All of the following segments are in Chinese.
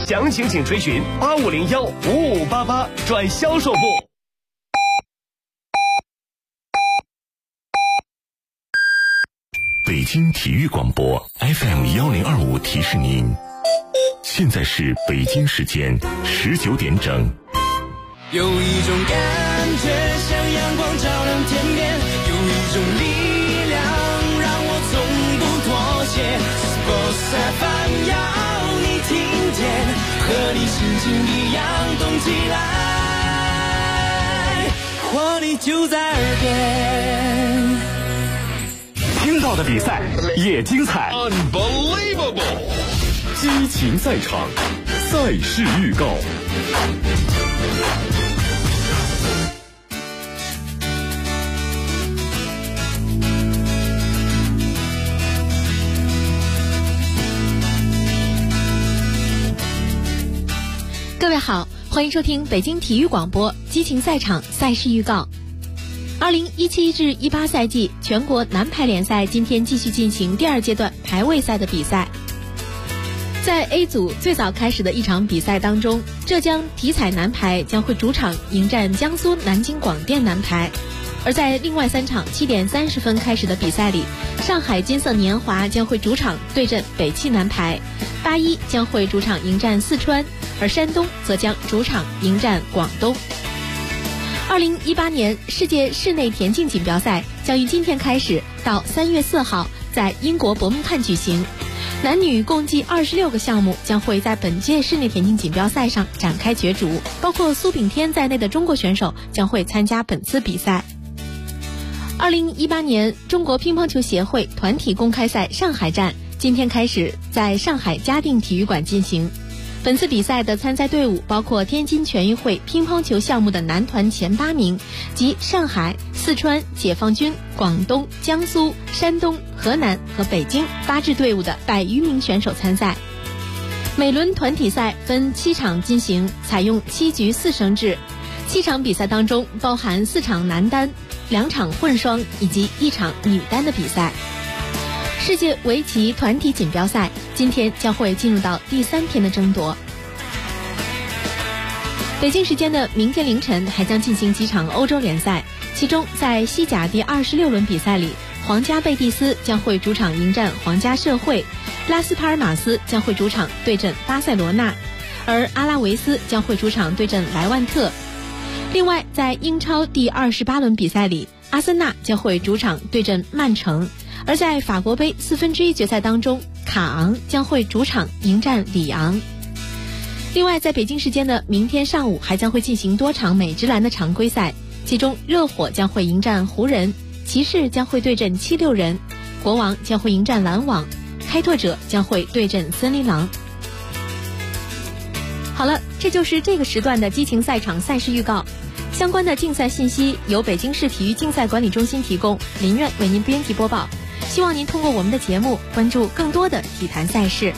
详情请垂询8501-5588转销售部。 北京体育广播 FM1025提示您，现在是北京时间19点整。 有一种感觉像阳光照亮天边，有一种力量让我从不妥协。Sports FM 要你听见，和你心情一样动起来，活力就在耳边。 听到的比赛也精彩 Unbelievable， 激情赛场，赛事预告。 各位好，欢迎收听北京体育广播激情赛场赛事预告。2017至18赛季全国男排联赛今天继续进行第二阶段排位赛的比赛。在 A 组最早开始的一场比赛当中，浙江体彩男排将会主场迎战江苏南京广电男排。而在另外3场7点30分开始的比赛里，上海金色年华将会主场对阵北汽男排，81将会主场迎战四川，而山东则将主场迎战广东。2018年世界室内田径锦标赛将于今天开始到3月4号在英国伯明翰举行，男女共计26个项目将会在本届室内田径锦标赛上展开角逐，包括苏炳添在内的中国选手将会参加本次比赛。2018年中国乒乓球协会团体公开赛上海站今天开始在上海嘉定体育馆进行。本次比赛的参赛队伍包括天津全运会乒乓球项目的男团前8名及上海、四川、解放军、广东、江苏、山东、河南和北京8支队伍的100余名选手参赛。每轮团体赛分7场进行，采用7局4胜制。7场比赛当中包含4场男单、2场混双以及1场女单的比赛。世界围棋团体锦标赛今天将会进入到第3天的争夺。北京时间的明天凌晨还将进行几场欧洲联赛，其中在西甲第26轮比赛里，皇家贝蒂斯将会主场迎战皇家社会，拉斯帕尔马斯将会主场对阵巴塞罗那，而阿拉维斯将会主场对阵莱万特。另外在英超第28轮比赛里，阿森纳将会主场对阵曼城，而在法国杯1/4决赛当中，卡昂将会主场迎战里昂。另外在北京时间的明天上午还将会进行多场美职篮的常规赛，其中热火将会迎战湖人，骑士将会对阵76人，国王将会迎战篮网，开拓者将会对阵森林狼。好了，这就是这个时段的激情赛场赛事预告。相关的竞赛信息由北京市体育竞赛管理中心提供，林苑为您编辑播报。希望您通过我们的节目关注更多的体坛赛事。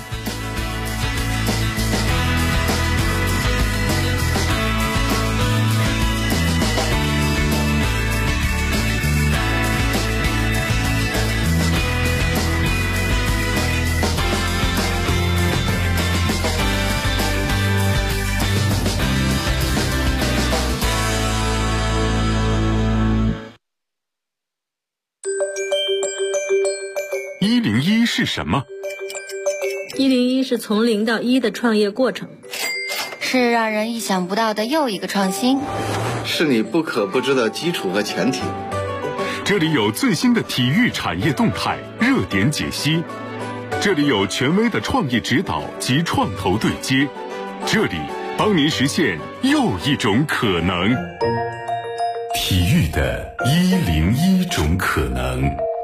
101是什么 ？101是从0到1的创业过程， 是让人意想不到的又一个创新， 是你不可不知的基础和前提。 这里有最新的体育产业动态热点解析，这里有权威的创业指导及创投对接，这里帮您实现又一种可能。体育的101种可能。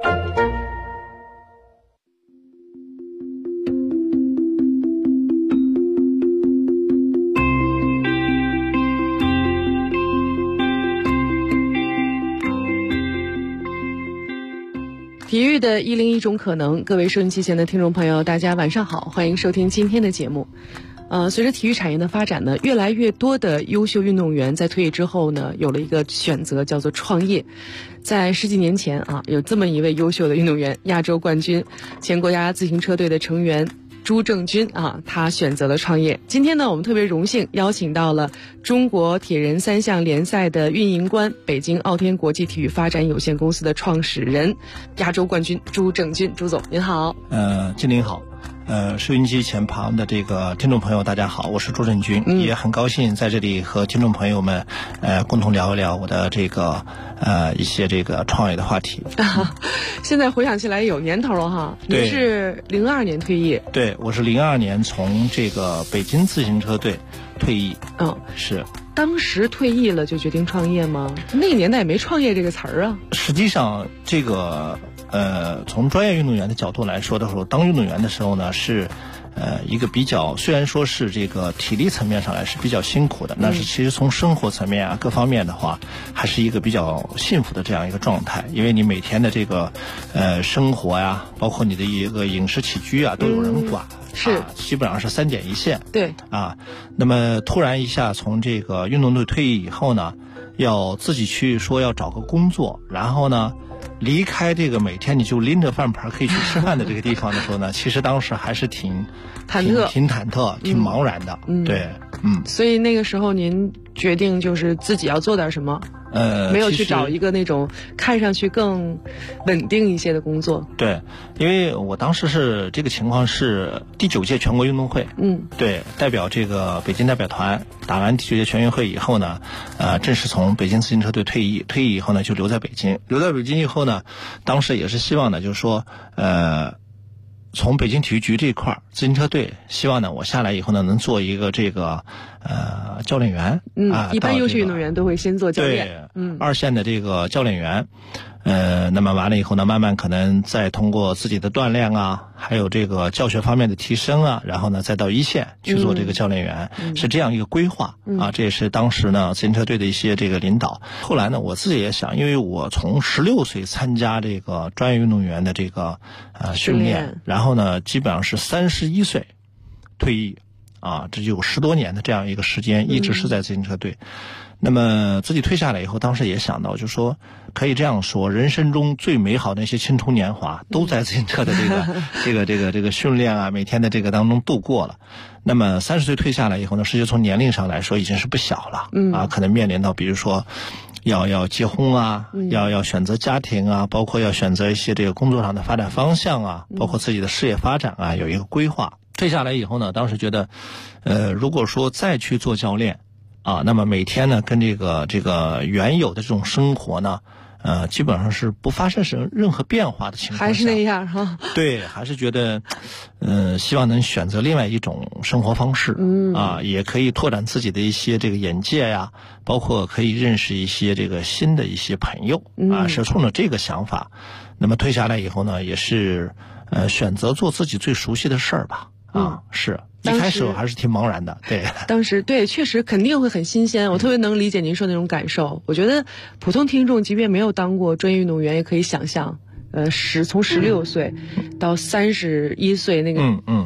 体育的101种可能，各位收音机前的听众朋友，大家晚上好，欢迎收听今天的节目。随着体育产业的发展呢，越来越多的优秀运动员在退役之后呢，有了一个选择，叫做创业。在10几年前有这么一位优秀的运动员，亚洲冠军，前国家自行车队的成员， 朱正军啊，他选择了创业。今天呢，我们特别荣幸邀请到了中国铁人3项联赛的运营官，北京傲天国际体育发展有限公司的创始人，亚洲冠军朱正军。朱总您好。 经理好。收音机前旁的这个听众朋友大家好，我是朱正军，也很高兴在这里和听众朋友们共同聊一聊我的这个一些这个创业的话题。 现在回想起来有年头了哈。您是02年退役？ 对，我是02年从这个北京自行车队退役。是。 当时退役了就决定创业吗？那个年代也没创业这个词儿啊。 实际上这个从专业运动员的角度来说的时候，当运动员的时候呢，是一个比较，虽然说是这个体力层面上来是比较辛苦的，但是其实从生活层面啊各方面的话，还是一个比较幸福的这样一个状态。因为你每天的这个生活呀，包括你的一个饮食起居啊，都有人管。 是， 基本上是3点一线。 对啊，那么突然一下从这个运动队退役以后呢，要自己去说要找个工作，然后呢离开这个每天你就拎着饭盘可以去吃饭的这个地方的时候呢，其实当时还是挺忐忑、挺茫然的。对， 所以那个时候您决定就是自己要做点什么？没有去找一个那种看上去更稳定一些的工作。 对，因为我当时是这个情况是第9届全国运动会，对，代表这个北京代表团打完第9届全运会以后呢，正式从北京自行车队退役以后呢，就留在北京以后呢，当时也是希望呢，就是说从北京体育局这一块自行车队，希望呢我下来以后呢能做一个这个教练员。 一般优秀运动员都会先做教练。 对，2线的这个教练员。那么完了以后呢，慢慢可能再通过自己的锻炼啊，还有这个教学方面的提升啊，然后呢再到1线去做这个教练员，是这样一个规划啊。这也是当时呢自行车队的一些这个领导。后来呢，我自己也想，因为我从16岁参加这个专业运动员的这个训练，然后呢基本上是31岁退役啊，这就有10多年的这样一个时间，一直是在自行车队。那么自己退下来以后，当时也想到，就说可以这样说，人生中最美好的那些青春年华，都在自行车的这个训练啊，每天的这个当中度过了。那么30岁退下来以后呢，实际从年龄上来说已经是不小了，可能面临到比如说要结婚啊，要选择家庭啊，包括要选择一些这个工作上的发展方向啊，包括自己的事业发展啊，有一个规划。退下来以后呢，当时觉得，如果说再去做教练。那么每天呢，跟这个原有的这种生活呢，基本上是不发生任何变化的情况下， 还是那样哈。 对，还是觉得，希望能选择另外一种生活方式，也可以拓展自己的一些这个眼界呀，包括可以认识一些这个新的一些朋友，是冲着这个想法。那么退下来以后呢，也是选择做自己最熟悉的事儿吧，是。一开始我还是挺茫然的，对。 当时对，确实肯定会很新鲜。我特别能理解您说那种感受。我觉得普通听众即便没有当过专业运动员，也可以想象，从16岁到31岁那个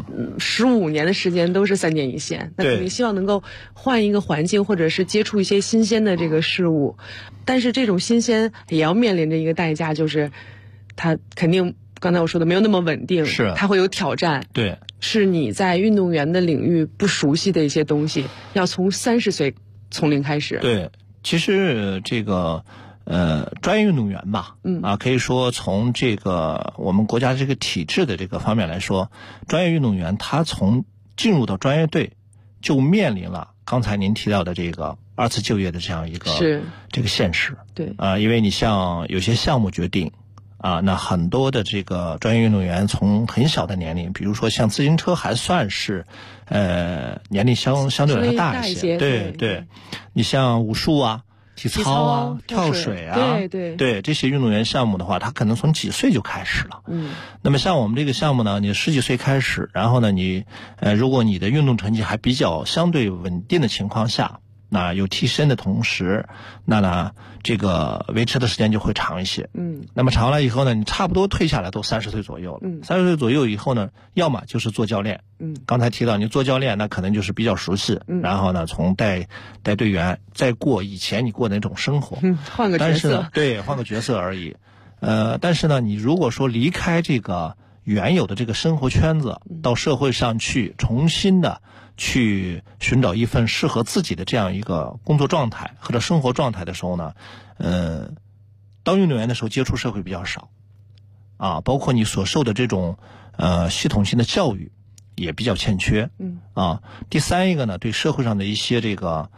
15年的时间都是3点一线。那肯定希望能够换一个环境，或者是接触一些新鲜的这个事物。但是这种新鲜也要面临着一个代价，就是它肯定刚才我说的没有那么稳定， 是它会有挑战。 对。 是你在运动员的领域不熟悉的一些东西，要从30岁从零开始。 对，其实这个专业运动员吧，可以说从这个我们国家这个体制的这个方面来说，专业运动员他从进入到专业队就面临了刚才您提到的这个2次就业的这样一个这个现实。 对因为你像有些项目决定。那很多的这个专业运动员从很小的年龄，比如说像自行车还算是，年龄相对来说大一些。对，你像武术啊、体操啊、跳水啊，对这些运动员项目的话，他可能从几岁就开始了。那么像我们这个项目呢，你10几岁开始，然后呢，你如果你的运动成绩还比较相对稳定的情况下。那有提升的同时，那呢，这个维持的时间就会长一些。那么长了以后呢，你差不多退下来都30岁左右了。30岁左右以后呢，要么就是做教练。刚才提到你做教练，那可能就是比较熟悉。然后呢，从带队员，再过以前你过的那种生活。 换个角色。 对，换个角色而已。但是呢，你如果说离开这个原有的这个生活圈子，到社会上去重新的去寻找一份适合自己的这样一个工作状态或者生活状态的时候呢，当运动员的时候接触社会比较少啊，包括你所受的这种系统性的教育也比较欠缺。第三一个呢，对社会上的一些这个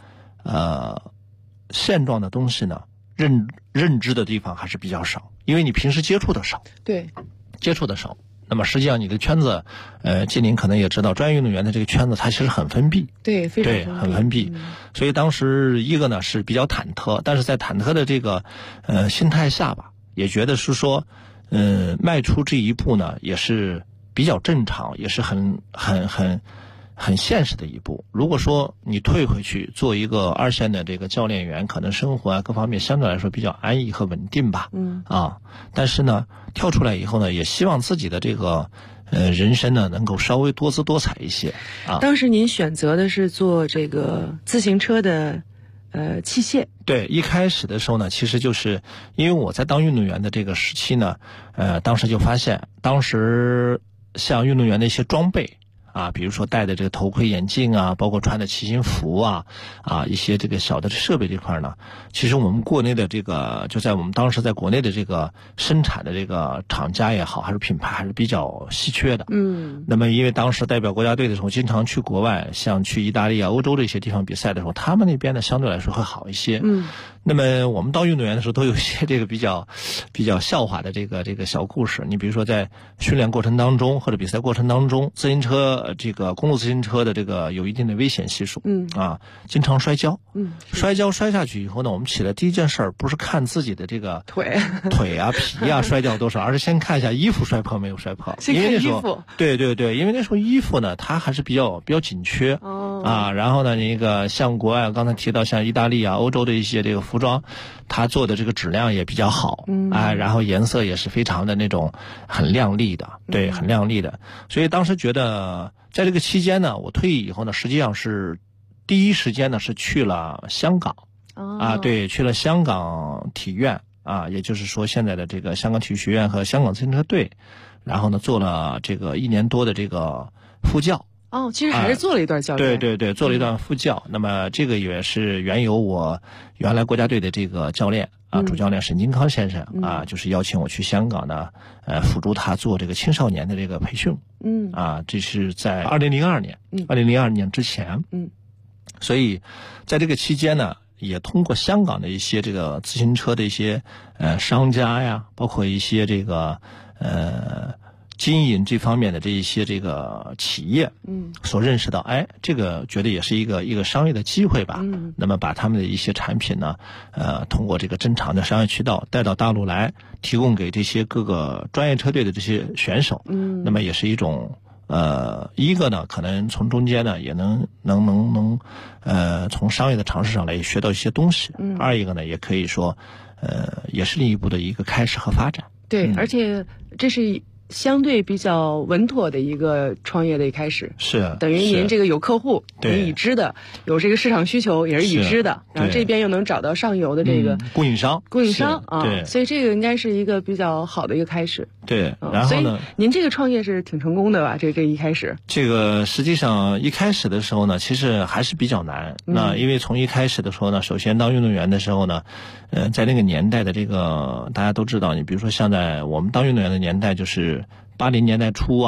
现状的东西呢，认知的地方还是比较少，因为你平时接触的少。 对， 接触的少。那么实际上你的圈子，季宁可能也知道，专业运动员的这个圈子它其实很封闭。 对，非常很封闭。所以当时一个呢是比较忐忑，但是在忐忑的这个心态下吧，也觉得是说，迈出这一步呢也是比较正常，也是很现实的一步。如果说你退回去做一个2线的这个教练员，可能生活啊各方面相对来说比较安逸和稳定吧。但是呢，跳出来以后呢，也希望自己的这个人生呢能够稍微多姿多彩一些啊。 当时您选择的是做这个自行车的器械。 对，一开始的时候呢，其实就是因为我在当运动员的这个时期呢，当时就发现，当时像运动员的一些装备啊，比如说戴的这个头盔、眼镜啊，包括穿的骑行服啊，一些这个小的设备这块呢，其实我们国内的这个，就在我们当时在国内的这个生产的这个厂家也好，还是品牌还是比较稀缺的。那么因为当时代表国家队的时候，经常去国外，像去意大利啊、欧洲这些地方比赛的时候，他们那边呢相对来说会好一些。那么我们当运动员的时候，都有一些这个比较笑话的这个小故事。你比如说在训练过程当中或者比赛过程当中，自行车这个公路自行车的这个有一定的危险系数。经常摔跤。摔下去以后呢，我们起来第一件事儿不是看自己的这个腿啊皮啊摔掉多少，而是先看一下衣服摔破没有摔破。 先看衣服。 对，因为那时候衣服呢它还是比较紧缺。然后呢那个像国外刚才提到像意大利啊、欧洲的一些这个服装，它做的这个质量也比较好。然后颜色也是非常的那种很亮丽的。对，很亮丽的。所以当时觉得在这个期间呢，我退役以后呢，实际上是第一时间呢是去了香港。对，去了香港体院也就是说现在的这个香港体育学院和香港自行车队，然后呢做了这个1年多的这个副教。 其实还是做了一段教练。 对，做了一段副教。那么这个也是缘由我原来国家队的这个教练主教练沈金康先生就是邀请我去香港呢，辅助他做这个青少年的这个培训。这是在2002年之前。所以在这个期间呢，也通过香港的一些这个自行车的一些商家呀，包括一些这个经营这方面的这一些这个企业，所认识到，这个觉得也是一个商业的机会吧。那么把他们的一些产品呢，通过这个正常的商业渠道带到大陆来，提供给这些各个专业车队的这些选手。那么也是一种一个呢，可能从中间呢也能从商业的尝试上来学到一些东西。二一个呢，也可以说，也是另一步的一个开始和发展。 对，而且这是相对比较稳妥的一个创业的一开始。 是， 等于您这个有客户， 对， 已知的，有这个市场需求也是已知的，然后这边又能找到上游的这个供应商对，所以这个应该是一个比较好的一个开始。 对，然后呢， 您这个创业是挺成功的吧？这一开始， 这个实际上一开始的时候呢，其实还是比较难。那因为从一开始的时候呢，首先当运动员的时候呢，在那个年代的这个大家都知道，你比如说像在我们当运动员的年代，就是80年代初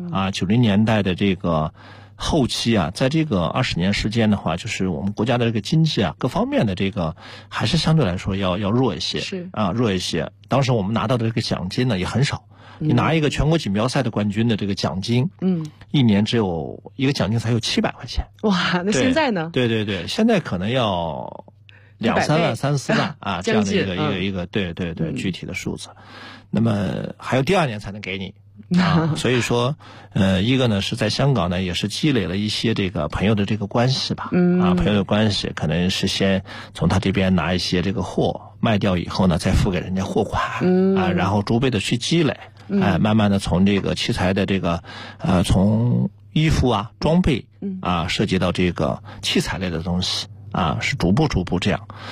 90年代的这个后期在这个20年时间的话，就是我们国家的这个经济各方面的这个还是相对来说要弱一些。 是弱一些。当时我们拿到的这个奖金呢也很少。你拿一个全国锦标赛的冠军的这个奖金，一年只有一个奖金才有700块钱。 哇，那现在呢？ 对，现在可能要2-3万、3-4万这样的一个对，具体的数字。那么还有第2年才能给你。所以说，一个呢是在香港呢也是积累了一些这个朋友的这个关系吧。朋友的关系可能是先从他这边拿一些这个货卖掉以后呢，再付给人家货款。然后逐步的去积累。慢慢的从这个器材的这个从衣服装备涉及到这个器材类的东西是逐步这样。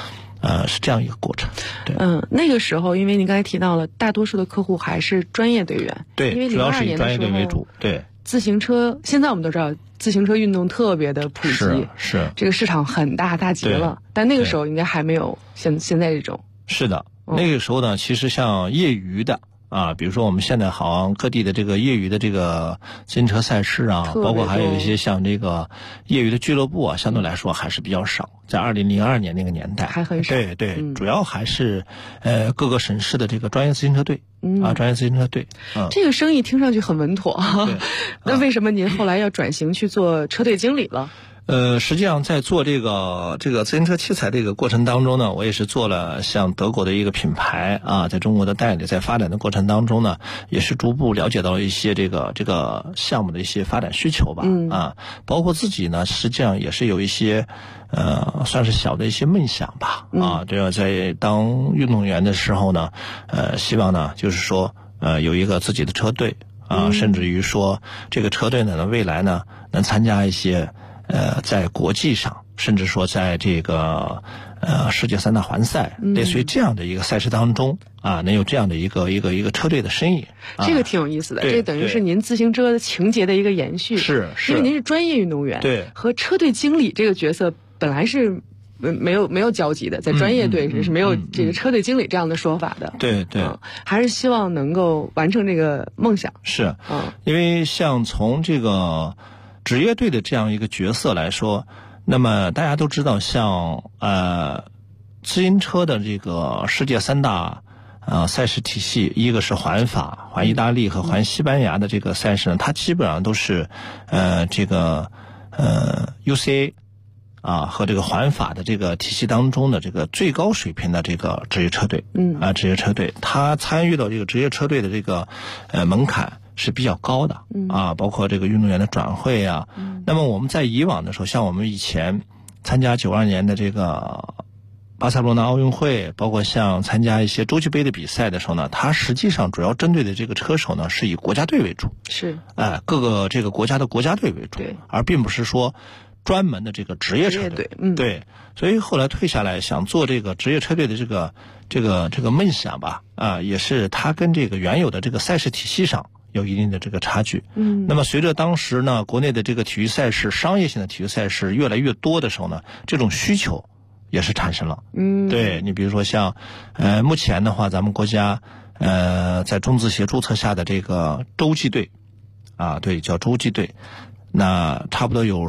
是这样一个过程。对， 那个时候因为您刚才提到了，大多数的客户还是专业队员， 对， 因为主要是以专业队为 02 主，对。 自行车现在我们都知道，自行车运动特别的普及， 是这个市场很大极了，但那个时候应该还没有现在这种。 是的，那个时候呢，其实像业余的比如说我们现在好像各地的这个业余的这个自行车赛事啊，包括还有一些像这个业余的俱乐部啊，相对来说还是比较少。在2002年那个年代还很少， 对，主要还是各个省市的这个专业自行车队专业自行车队。 这个生意听上去很稳妥那为什么您后来要转型去做车队经理了？ 实际上在做这个自行车器材这个过程当中呢，我也是做了像德国的一个品牌在中国的代理，在发展的过程当中呢，也是逐步了解到一些这个项目的一些发展需求吧。包括自己呢，实际上也是有一些算是小的一些梦想吧。这个在当运动员的时候呢，希望呢就是说有一个自己的车队甚至于说这个车队呢未来呢能参加一些在国际上，甚至说在这个世界3大环赛，类似于这样的一个赛事当中能有这样的一个车队的身影， 这个挺有意思的。这等于是您自行车情节的一个延续， 是因为您是专业运动员， 对， 和车队经理这个角色本来是没有交集的，在专业队是没有这个车队经理这样的说法的。 对， 还是希望能够完成这个梦想。 是，因为像从这个职业队的这样一个角色来说，那么大家都知道，像自行车的这个世界3大赛事体系，一个是环法、环意大利和环西班牙的这个赛事呢，它基本上都是UCA和这个环法的这个体系当中的这个最高水平的这个职业车队，职业车队，它参与到这个职业车队的这个门槛是比较高的包括这个运动员的转会那么我们在以往的时候，像我们以前参加92年的这个巴塞罗那奥运会，包括像参加一些洲际杯的比赛的时候呢，它实际上主要针对的这个车手呢是以国家队为主， 是各个这个国家的国家队为主， 对， 而并不是说专门的这个职业车队，对，所以后来退下来想做这个职业车队的这个梦想吧，也是它跟这个原有的这个赛事体系上有一定的这个差距。那么随着当时呢，国内的这个体育赛事、商业性的体育赛事越来越多的时候呢，这种需求也是产生了。对，你比如说像目前的话，咱们国家在中字协注册下的这个洲际队对，叫洲际队。那差不多有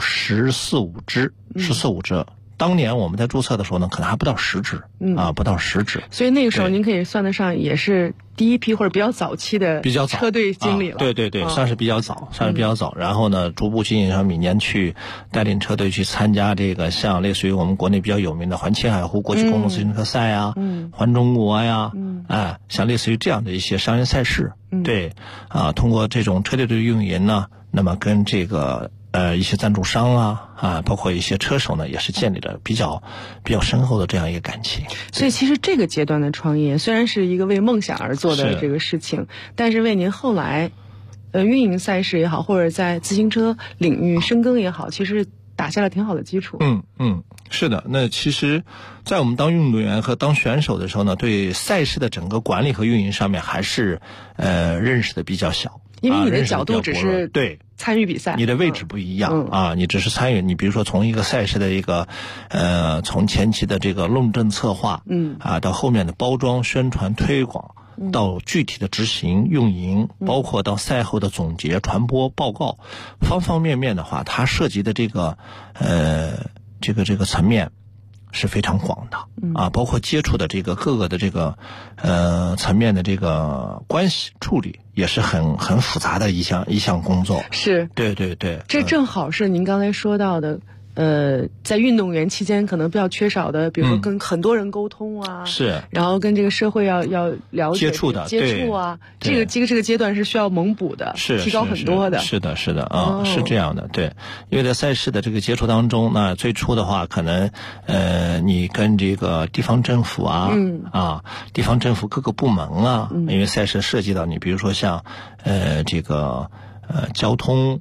14、15支。当年我们在注册的时候呢，可能还不到10支，不到10支。 所以那个时候您可以算得上也是第一批或者比较早期的车队经理了。 对，算是比较早，然后呢，逐步经营上，每年去带领车队去参加这个像类似于我们国内比较有名的环青海湖国际公路自行车赛环中国像类似于这样的一些商业赛事。对通过这种车队的运营呢，那么跟这个一些赞助商包括一些车手呢，也是建立了比较深厚的这样一个感情。 所以其实这个阶段的创业虽然是一个为梦想而做的这个事情，但是为您后来运营赛事也好，或者在自行车领域深耕也好，其实打下了挺好的基础。 是的。那其实在我们当运动员和当选手的时候呢，对赛事的整个管理和运营上面还是认识的比较小， 因为你的角度只是对参与比赛， 你的位置不一样你只是参与。你比如说从一个赛事的一个从前期的这个论证策划到后面的包装宣传推广，到具体的执行运营，包括到赛后的总结传播报告，方方面面的话，它涉及的这个层面是非常广的包括接触的这个各个的这个层面的这个关系处理也是很复杂的一项工作。 是， 对， 这正好是您刚才说到的在运动员期间可能比较缺少的，比如说跟很多人沟通是， 然后跟这个社会要了解接触这个阶段是需要猛补的， 是提高很多的。 是的是这样的。对，因为在赛事的这个接触当中，那最初的话可能你跟这个地方政府地方政府各个部门因为赛事涉及到你比如说像这个交通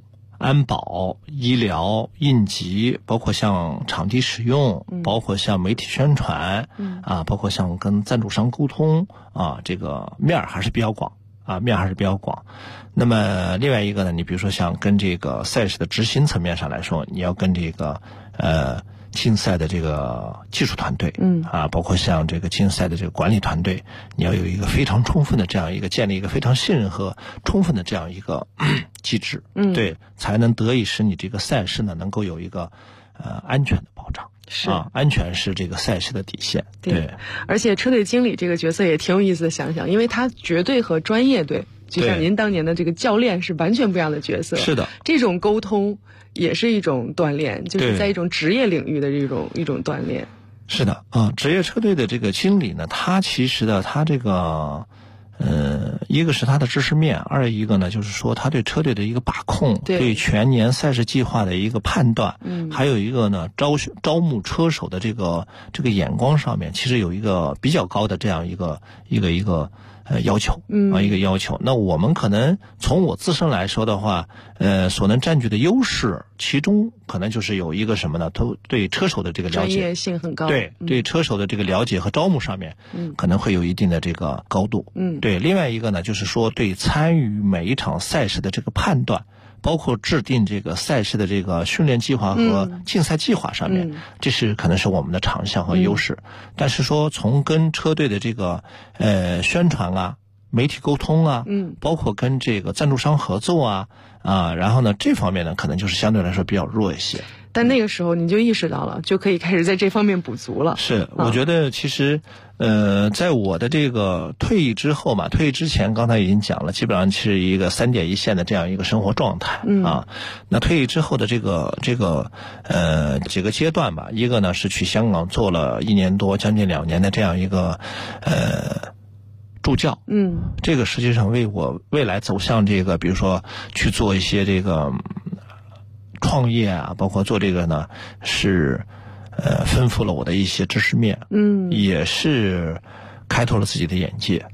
安保、医疗、应急，包括像场地使用，包括像媒体宣传，包括像跟赞助商沟通啊，这个面儿还是比较广。那么另外一个呢，你比如说像跟这个赛事的执行层面上来说，你要跟这个竞赛的这个技术团队，包括像这个竞赛的这个管理团队，你要有一个非常充分的这样一个建立一个非常信任和充分的这样一个机制，对，才能得以使你这个赛事呢能够有一个安全的保障。 是安全是这个赛事的底线。对， 而且车队经理这个角色也挺有意思的，想想，因为他绝对和专业队，就像您当年的这个教练是完全不一样的角色。 是的， 这种沟通也是一种锻炼，就是在一种职业领域的一种锻炼。 是的职业车队的这个经理呢，他其实的他这个一个是他的知识面，二一个呢就是说他对车队的一个把控，对全年赛事计划的一个判断，还有一个呢招募车手的这个眼光上面，其实有一个比较高的这样一个要求一个要求。那我们可能从我自身来说的话，所能占据的优势，其中可能就是有一个什么呢？都对车手的这个了解， 专业性很高。 对车手的这个了解和招募上面，可能会有一定的这个高度。对，另外一个呢，就是说对参与每一场赛事的这个判断，包括制定这个赛事的这个训练计划和竞赛计划上面，这是可能是我们的长项和优势。但是说从跟车队的这个宣传啊、媒体沟通啊，包括跟这个赞助商合作然后呢这方面呢可能就是相对来说比较弱一些。 但那个时候你就意识到了，就可以开始在这方面补足了。 是，我觉得其实在我的这个退役之后嘛，退役之前刚才已经讲了，基本上是一个3点一线的这样一个生活状态那退役之后的这个几个阶段吧，一个呢是去香港做了1年多将近2年的这样一个助教，这个实际上为我未来走向这个比如说去做一些这个创业啊，包括做这个呢是丰富了我的一些知识面，也是开拓了自己的眼界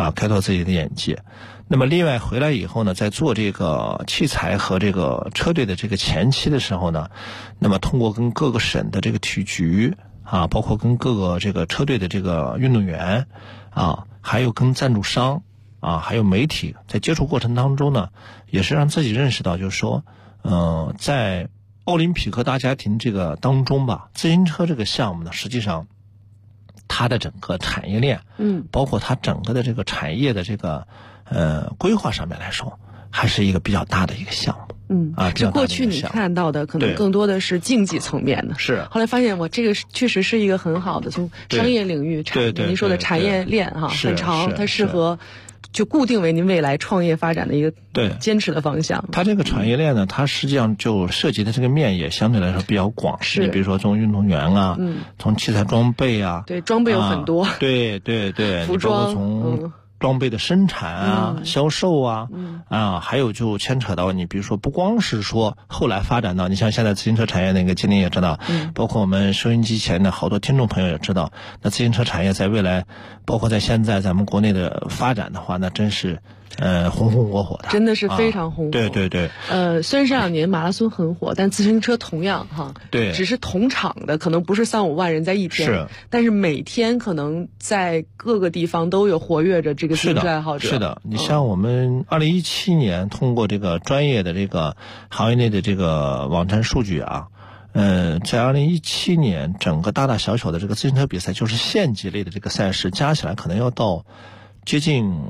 那么另外回来以后呢，在做这个器材和这个车队的这个前期的时候呢，那么通过跟各个省的这个体育局包括跟各个这个车队的这个运动员还有跟赞助商还有媒体在接触过程当中呢，也是让自己认识到，就是说在奥林匹克大家庭这个当中吧，自行车这个项目呢，实际上它的整个产业链，包括它整个的这个产业的这个规划上面来说，还是一个比较大的一个项目。 这过去你看到的可能更多的是竞技层面的， 是。 后来发现这个确实是一个很好的从商业领域您说的产业链很长，它适合就固定为您未来创业发展的一个坚持的方向。 它这个产业链呢，它实际上就涉及的这个面也相对来说比较广。 是， 你比如说从运动员从器材装备对，装备有很多。 对， 服装， 从装备的生产销售还有就牵扯到你比如说不光是说后来发展到你像现在自行车产业那个经理也知道，包括我们收音机前的好多听众朋友也知道，那自行车产业在未来包括在现在咱们国内的发展的话，那真是红红火火的， 真的是非常红火。 对。 虽然这2年马拉松很火，但自行车同样对， 只是同场的可能不是3-5万人在一天， 是， 但是每天可能在各个地方都有活跃着这个自行车爱好者。 是的，你像我们2017年通过这个专业的这个行业内的这个网站数据在2017年整个大大小小的这个自行车比赛，就是县级类的这个赛事加起来可能要到接近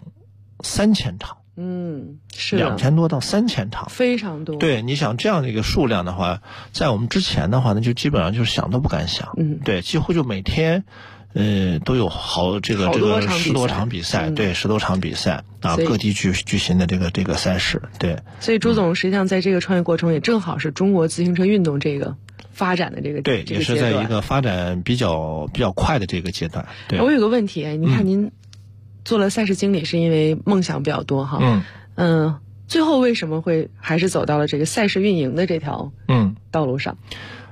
3000场， 是 2000多到3000场， 非常多。 对，你想这样的一个数量的话，在我们之前的话呢，就基本上就是想都不敢想。对，几乎就每天都有这个10多场比赛，对，10多场比赛各地举行的这个赛事，对。 所以朱总实际上在这个创业过程也正好是中国自行车运动这个发展的这个对，也是在一个发展比较快的这个阶段。对， 我有个问题，你看您做了赛事经理是因为梦想比较多最后为什么会还是走到了这个赛事运营的这条道路上？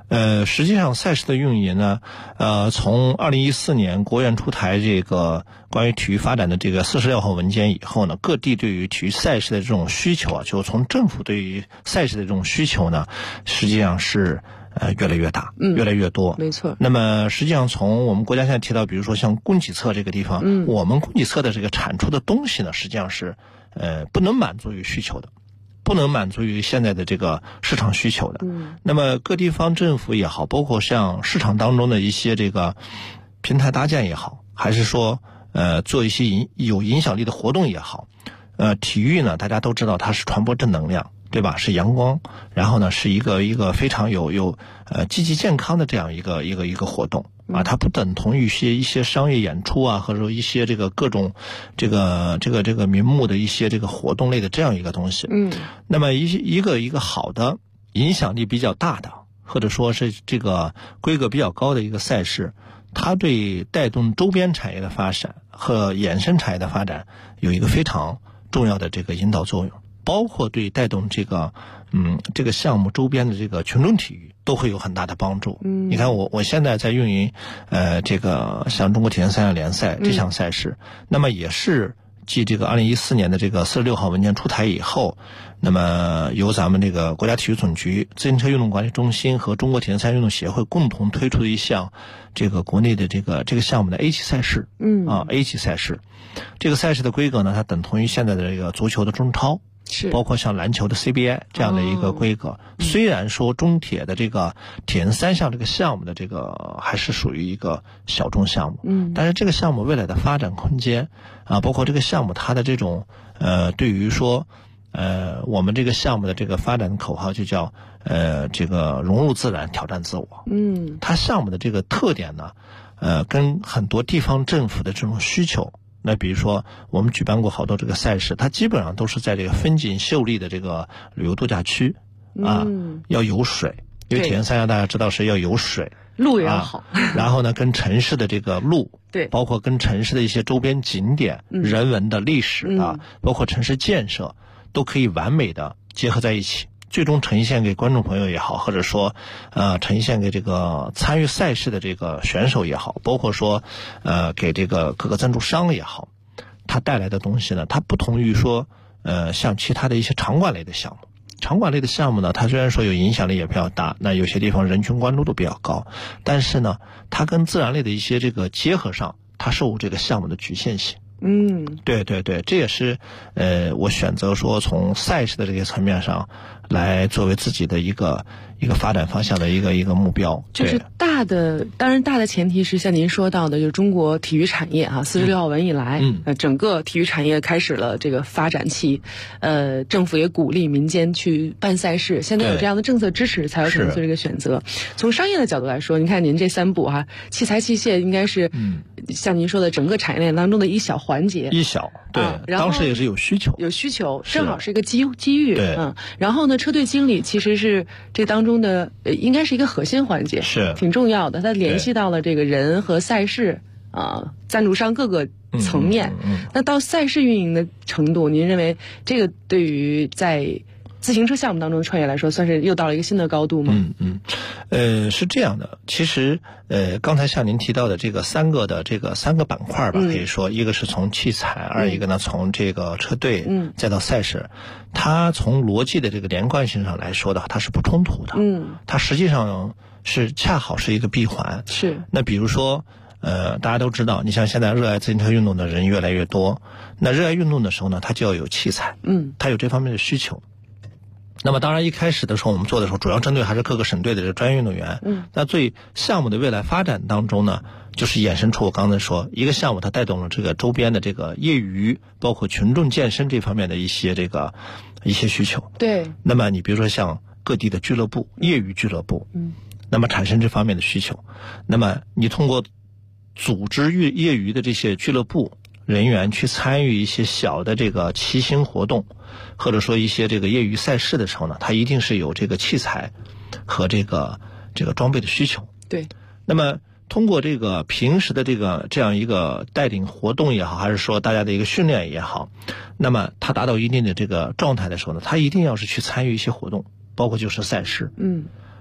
实际上赛事的运营呢，从2014年国务院出台这个关于体育发展的这个46号文件以后呢，各地对于体育赛事的这种需求啊，就从政府对于赛事的这种需求呢，实际上是越来越大，越来越多。 没错。 那么实际上从我们国家现在提到，比如说像供给侧这个地方，我们供给侧的这个产出的东西呢，实际上是不能满足于需求的。不能满足于现在的这个市场需求的。那么各地方政府也好，包括像市场当中的一些这个平台搭建也好，还是说做一些有影响力的活动也好，体育呢大家都知道它是传播正能量，对吧？是阳光，然后呢是一个非常有积极健康的这样一个活动。它不等同于一些商业演出啊，或者说一些这个各种这个名目的一些这个活动类的这样一个东西。那么一个好的影响力比较大的，或者说是这个规格比较高的一个赛事，它对带动周边产业的发展和衍生产业的发展有一个非常重要的这个引导作用，包括对带动这个项目周边的这个群众体育都会有很大的帮助。你看我现在在运营这个像中国铁人三项联赛这项赛事，那么也是继这个2014年的这个46号文件出台以后，那么由咱们这个国家体育总局、自行车运动管理中心和中国铁人三项运动协会共同推出的一项这个国内的这个项目的 A 级赛事。A 级赛事，这个赛事的规格呢，它等同于现在的这个足球的中超。包括像篮球的 CBA 这样的一个规格。虽然说中铁的这个铁人三项这个项目的这个还是属于一个小众项目，但是这个项目未来的发展空间啊，包括这个项目它的这种对于说我们这个项目的这个发展的口号就叫这个融入自然，挑战自我。它项目的这个特点呢，跟很多地方政府的这种需求。那比如说我们举办过好多这个赛事，它基本上都是在这个风景秀丽的这个旅游度假区要有水，因为铁人三项大家知道是要有水， 路也要好， 然后呢跟城市的这个路， 对， 包括跟城市的一些周边景点、人文的历史啊，包括城市建设都可以完美的结合在一起，最终呈现给观众朋友也好，或者说呈现给这个参与赛事的这个选手也好，包括说给这个各个赞助商也好，它带来的东西呢，它不同于说像其他的一些场馆类的项目。场馆类的项目呢，它虽然说有影响力也比较大，那有些地方人群关注度比较高，但是呢，它跟自然类的一些这个结合上，它受这个项目的局限性。对，这也是我选择说从赛事的这个层面上来作为自己的一个发展方向的一个目标。 就是当然大的前提是像您说到的，就是中国体育产业46号文以来，整个体育产业开始了这个发展期，政府也鼓励民间去办赛事，现在有这样的政策支持，才有可能做这个选择。从商业的角度来说，你看您这3步器材器械应该是像您说的整个产业链当中的一小环节， 对，当时也是有需求， 正好是一个机遇。 对， 然后呢，车队经理其实是这当中的应该是一个核心环节， 是挺重要的。它联系到了这个人和赛事赞助商各个层面。那到赛事运营的程度，您认为这个对于在自行车项目当中的创业来说，算是又到了一个新的高度吗？ 是这样的。其实刚才像您提到的这个三个板块吧，可以说一个是从器材，二一个呢从这个车队，再到赛事，它从逻辑的这个连贯性上来说的话，它是不冲突的。它实际上是恰好是一个闭环。 是。那比如说大家都知道，你像现在热爱自行车运动的人越来越多，那热爱运动的时候呢，它就要有器材，它有这方面的需求。那么当然一开始的时候我们做的时候，主要针对还是各个省队的这个专业运动员。那对项目的未来发展当中呢，就是衍生出我刚才说一个项目，它带动了这个周边的这个业余，包括群众健身这方面的一些需求。 对。 那么你比如说像各地的俱乐部、业余俱乐部，那么产生这方面的需求。那么你通过组织业余的这些俱乐部人员去参与一些小的这个骑行活动，或者说一些这个业余赛事的时候呢，它一定是有这个器材和这个装备的需求。 对。 那么通过这个平时的这样一个带领活动也好，还是说大家的一个训练也好，那么它达到一定的这个状态的时候呢，它一定要是去参与一些活动，包括就是赛事。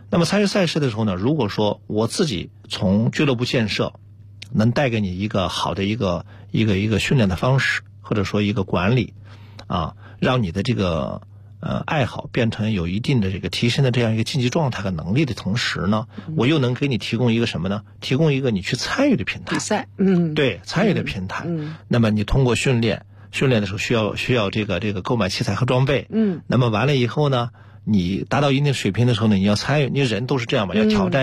那么参与赛事的时候呢，如果说我自己从俱乐部建设能带给你一个好的一个训练的方式，或者说一个管理啊，让你的这个爱好变成有一定的这个提升的这样一个竞技状态和能力的同时呢，我又能给你提供一个什么呢？提供一个你去参与的平台。 比赛， 对，参与的平台。那么你通过训练的时候需要这个购买器材和装备。那么完了以后呢，你达到一定水平的时候呢，你要参与，你人都是这样嘛，要挑战。